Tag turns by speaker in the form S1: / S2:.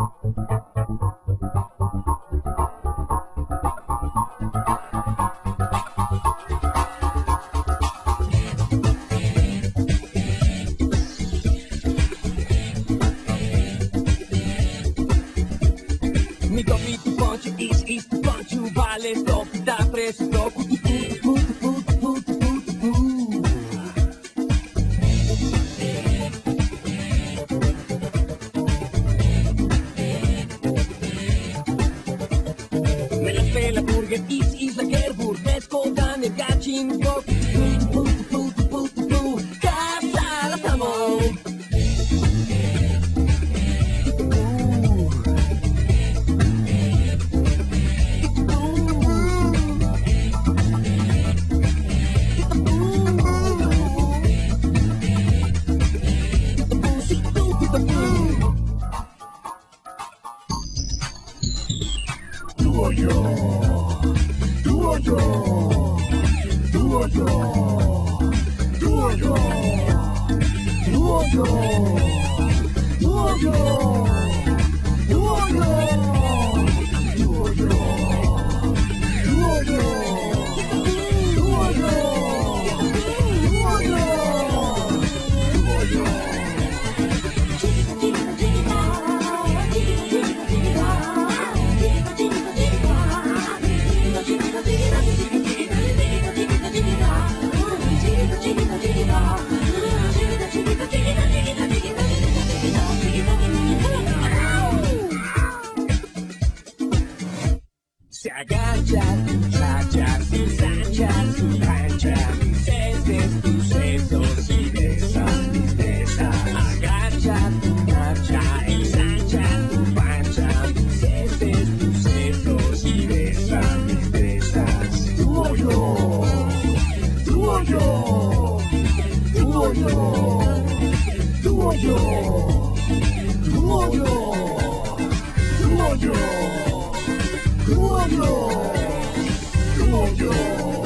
S1: Mi topi tu punch, is tu punch, vale stop, da preso dopo. Me la spela burger, is la gerburg, descodan el gachin, casa la estamos. Tú o yo, tú o yo, tú o yo, tú o yo, tú o yo, tú o yo, tú o yo, tú o yo, tú o yo. Se agacha tu chacha, se ensancha su cancha, cedes tus sesos y besa mis besas. Agacha tu marcha, ensancha tu pancha, cedes tus sesos y besa mis besas. Tú o yo, tú o yo, tú o yo, tú o yo, tú o yo, tú o yo. Tú o yo, tú o yo.